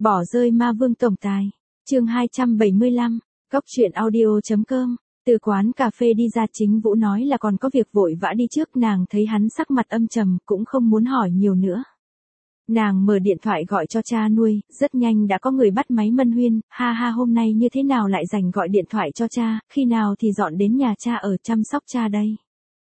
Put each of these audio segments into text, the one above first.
Bỏ rơi ma vương tổng tài. Chương 275, Cóc truyện audio.com. Từ quán cà phê đi ra, Chính Vũ nói là còn có việc vội vã đi trước. Nàng thấy hắn sắc mặt âm trầm, cũng không muốn hỏi nhiều nữa. Nàng mở điện thoại gọi cho cha nuôi, rất nhanh đã có người bắt máy Mân Huyên. Ha ha, hôm nay như thế nào lại rảnh gọi điện thoại cho cha, khi nào thì dọn đến nhà cha ở chăm sóc cha đây?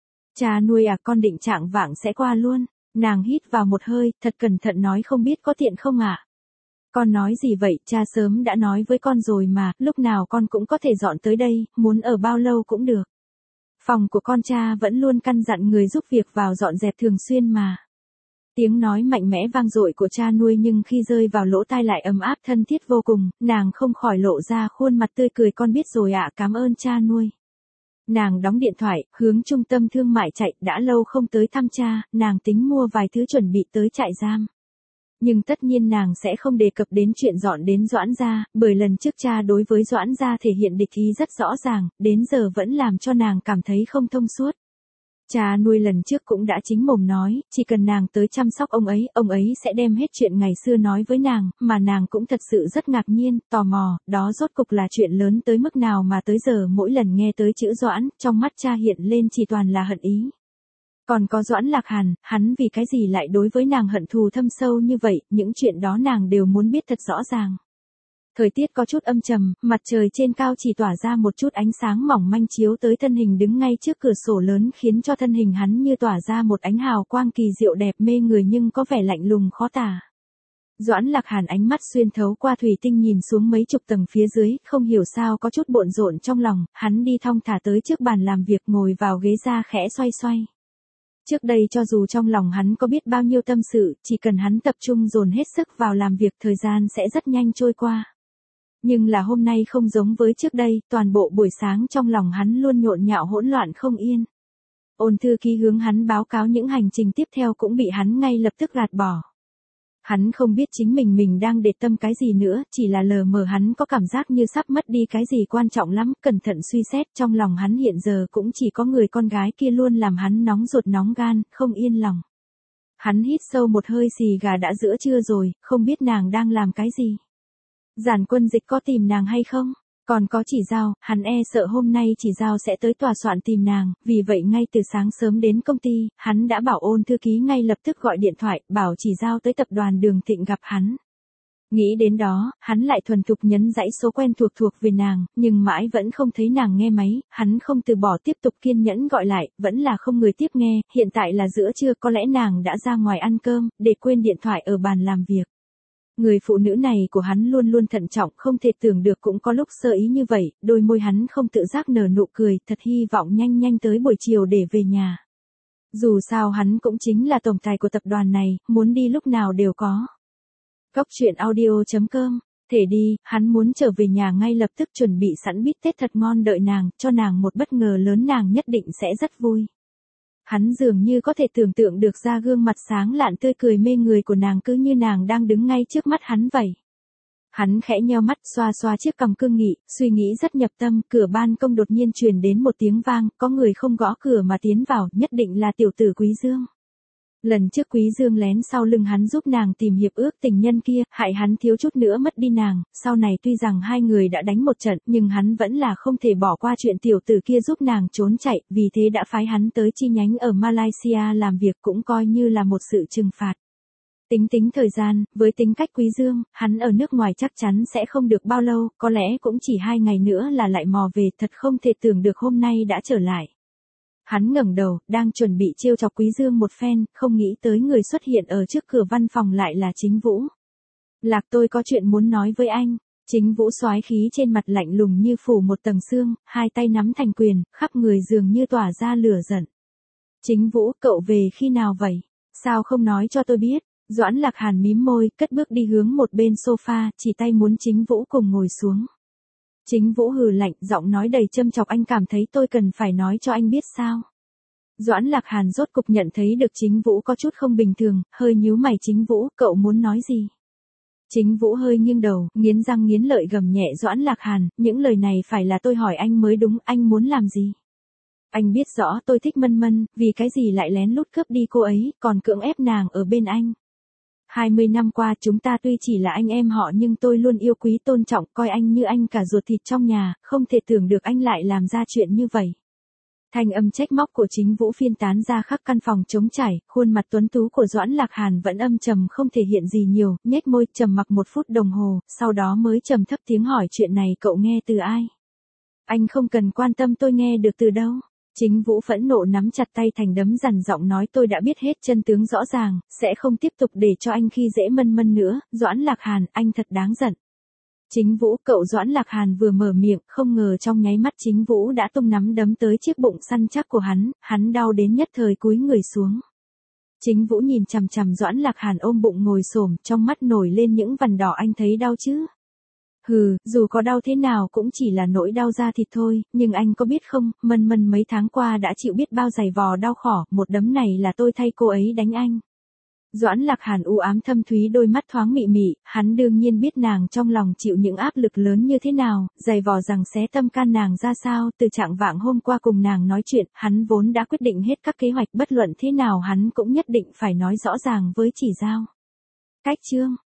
Cha nuôi à, con định trạng vạng sẽ qua luôn. Nàng hít vào một hơi, thật cẩn thận nói, không biết có tiện không ạ? Con nói gì vậy, cha sớm đã nói với con rồi mà, lúc nào con cũng có thể dọn tới đây, muốn ở bao lâu cũng được. Phòng của con cha vẫn luôn căn dặn người giúp việc vào dọn dẹp thường xuyên mà. Tiếng nói mạnh mẽ vang dội của cha nuôi nhưng khi rơi vào lỗ tai lại ấm áp thân thiết vô cùng, nàng không khỏi lộ ra khuôn mặt tươi cười. Con biết rồi ạ, cảm ơn cha nuôi. Nàng đóng điện thoại, hướng trung tâm thương mại chạy, đã lâu không tới thăm cha, nàng tính mua vài thứ chuẩn bị tới trại giam. Nhưng tất nhiên nàng sẽ không đề cập đến chuyện dọn đến Doãn gia, bởi lần trước cha đối với Doãn gia thể hiện địch ý rất rõ ràng, đến giờ vẫn làm cho nàng cảm thấy không thông suốt. Cha nuôi lần trước cũng đã chính mồm nói, chỉ cần nàng tới chăm sóc ông ấy sẽ đem hết chuyện ngày xưa nói với nàng, mà nàng cũng thật sự rất ngạc nhiên, tò mò, đó rốt cục là chuyện lớn tới mức nào mà tới giờ mỗi lần nghe tới chữ Doãn, trong mắt cha hiện lên chỉ toàn là hận ý. Còn có Doãn Lạc Hàn, hắn vì cái gì lại đối với nàng hận thù thâm sâu như vậy, những chuyện đó nàng đều muốn biết thật rõ ràng. Thời tiết có chút âm trầm, mặt trời trên cao chỉ tỏa ra một chút ánh sáng mỏng manh chiếu tới thân hình đứng ngay trước cửa sổ lớn, khiến cho thân hình hắn như tỏa ra một ánh hào quang kỳ diệu đẹp mê người nhưng có vẻ lạnh lùng khó tả. Doãn Lạc Hàn ánh mắt xuyên thấu qua thủy tinh nhìn xuống mấy chục tầng phía dưới, không hiểu sao có chút bộn rộn trong lòng, hắn đi thong thả tới trước bàn làm việc, ngồi vào ghế ra khẽ xoay xoay. Trước đây cho dù trong lòng hắn có biết bao nhiêu tâm sự, chỉ cần hắn tập trung dồn hết sức vào làm việc, thời gian sẽ rất nhanh trôi qua. Nhưng là hôm nay không giống với trước đây, toàn bộ buổi sáng trong lòng hắn luôn nhộn nhạo hỗn loạn không yên. Ôn thư ký hướng hắn báo cáo những hành trình tiếp theo cũng bị hắn ngay lập tức gạt bỏ. Hắn không biết chính mình đang để tâm cái gì nữa, chỉ là lờ mờ hắn có cảm giác như sắp mất đi cái gì quan trọng lắm, cẩn thận suy xét trong lòng hắn hiện giờ cũng chỉ có người con gái kia luôn làm hắn nóng ruột nóng gan, không yên lòng. Hắn hít sâu một hơi, xì gà đã giữa trưa rồi, không biết nàng đang làm cái gì. Giản Quân Dịch có tìm nàng hay không? Còn có Chỉ Giao, hắn e sợ hôm nay Chỉ Giao sẽ tới tòa soạn tìm nàng, vì vậy ngay từ sáng sớm đến công ty, hắn đã bảo Ôn thư ký ngay lập tức gọi điện thoại, bảo Chỉ Giao tới tập đoàn Đường Thịnh gặp hắn. Nghĩ đến đó, hắn lại thuần thục nhấn dãy số quen thuộc về nàng, nhưng mãi vẫn không thấy nàng nghe máy, hắn không từ bỏ tiếp tục kiên nhẫn gọi lại, vẫn là không người tiếp nghe, hiện tại là giữa trưa, có lẽ nàng đã ra ngoài ăn cơm, để quên điện thoại ở bàn làm việc. Người phụ nữ này của hắn luôn luôn thận trọng, không thể tưởng được cũng có lúc sơ ý như vậy, đôi môi hắn không tự giác nở nụ cười, thật hy vọng nhanh tới buổi chiều để về nhà. Dù sao hắn cũng chính là tổng tài của tập đoàn này, muốn đi lúc nào đều có. Cóc truyện audio.com, thể đi, hắn muốn trở về nhà ngay lập tức, chuẩn bị sẵn bít tết thật ngon đợi nàng, cho nàng một bất ngờ lớn, nàng nhất định sẽ rất vui. Hắn dường như có thể tưởng tượng được ra gương mặt sáng lạn tươi cười mê người của nàng, cứ như nàng đang đứng ngay trước mắt hắn vậy. Hắn khẽ nheo mắt, xoa xoa chiếc cằm cương nghị, suy nghĩ rất nhập tâm, cửa ban công đột nhiên truyền đến một tiếng vang, có người không gõ cửa mà tiến vào, nhất định là tiểu tử Quý Dương. Lần trước Quý Dương lén sau lưng hắn giúp nàng tìm hiệp ước tình nhân kia, hại hắn thiếu chút nữa mất đi nàng, sau này tuy rằng hai người đã đánh một trận, nhưng hắn vẫn là không thể bỏ qua chuyện tiểu tử kia giúp nàng trốn chạy, vì thế đã phái hắn tới chi nhánh ở Malaysia làm việc, cũng coi như là một sự trừng phạt. Tính thời gian, với tính cách Quý Dương, hắn ở nước ngoài chắc chắn sẽ không được bao lâu, có lẽ cũng chỉ 2 ngày nữa là lại mò về, thật không thể tưởng được hôm nay đã trở lại. Hắn ngẩng đầu, đang chuẩn bị trêu chọc Quý Dương một phen, không nghĩ tới người xuất hiện ở trước cửa văn phòng lại là Chính Vũ. Lạc, tôi có chuyện muốn nói với anh. Chính Vũ soái khí trên mặt lạnh lùng như phủ một tầng sương, hai tay nắm thành quyền, khắp người dường như tỏa ra lửa giận. Chính Vũ, cậu về khi nào vậy? Sao không nói cho tôi biết? Doãn Lạc Hàn mím môi, cất bước đi hướng một bên sofa, chỉ tay muốn Chính Vũ cùng ngồi xuống. Chính Vũ hừ lạnh, giọng nói đầy châm chọc, anh cảm thấy tôi cần phải nói cho anh biết sao? Doãn Lạc Hàn rốt cục nhận thấy được Chính Vũ có chút không bình thường, hơi nhíu mày. Chính Vũ, cậu muốn nói gì? Chính Vũ hơi nghiêng đầu, nghiến răng nghiến lợi gầm nhẹ Doãn Lạc Hàn, những lời này phải là tôi hỏi anh mới đúng, anh muốn làm gì? Anh biết rõ tôi thích Mân Mân, vì cái gì lại lén lút cướp đi cô ấy, còn cưỡng ép nàng ở bên anh? 20 năm qua chúng ta tuy chỉ là anh em họ nhưng tôi luôn yêu quý tôn trọng coi anh như anh cả ruột thịt trong nhà, không thể tưởng được anh lại làm ra chuyện như vậy. Thanh âm trách móc của Chính Vũ phiên tán ra khắp căn phòng trống trải, khuôn mặt tuấn tú của Doãn Lạc Hàn vẫn âm trầm không thể hiện gì nhiều, nhếch môi trầm mặc 1 phút đồng hồ, sau đó mới trầm thấp tiếng hỏi chuyện này cậu nghe từ ai? Anh không cần quan tâm tôi nghe được từ đâu. Chính Vũ phẫn nộ nắm chặt tay thành đấm dằn giọng nói tôi đã biết hết chân tướng rõ ràng, sẽ không tiếp tục để cho anh khi dễ Mân nữa, Doãn Lạc Hàn, anh thật đáng giận. Chính Vũ, cậu Doãn Lạc Hàn vừa mở miệng, không ngờ trong nháy mắt Chính Vũ đã tung nắm đấm tới chiếc bụng săn chắc của hắn đau đến nhất thời cúi người xuống. Chính Vũ nhìn chằm chằm Doãn Lạc Hàn ôm bụng ngồi xổm, trong mắt nổi lên những vằn đỏ anh thấy đau chứ? Hừ, dù có đau thế nào cũng chỉ là nỗi đau da thịt thôi, nhưng anh có biết không, Mân mấy tháng qua đã chịu biết bao giày vò đau khổ, một đấm này là tôi thay cô ấy đánh anh. Doãn Lạc Hàn u ám thâm thúy đôi mắt thoáng mị mị, hắn đương nhiên biết nàng trong lòng chịu những áp lực lớn như thế nào, giày vò rằng xé tâm can nàng ra sao, từ trạng vạng hôm qua cùng nàng nói chuyện, hắn vốn đã quyết định hết các kế hoạch bất luận thế nào hắn cũng nhất định phải nói rõ ràng với Chỉ Dao. Cách chương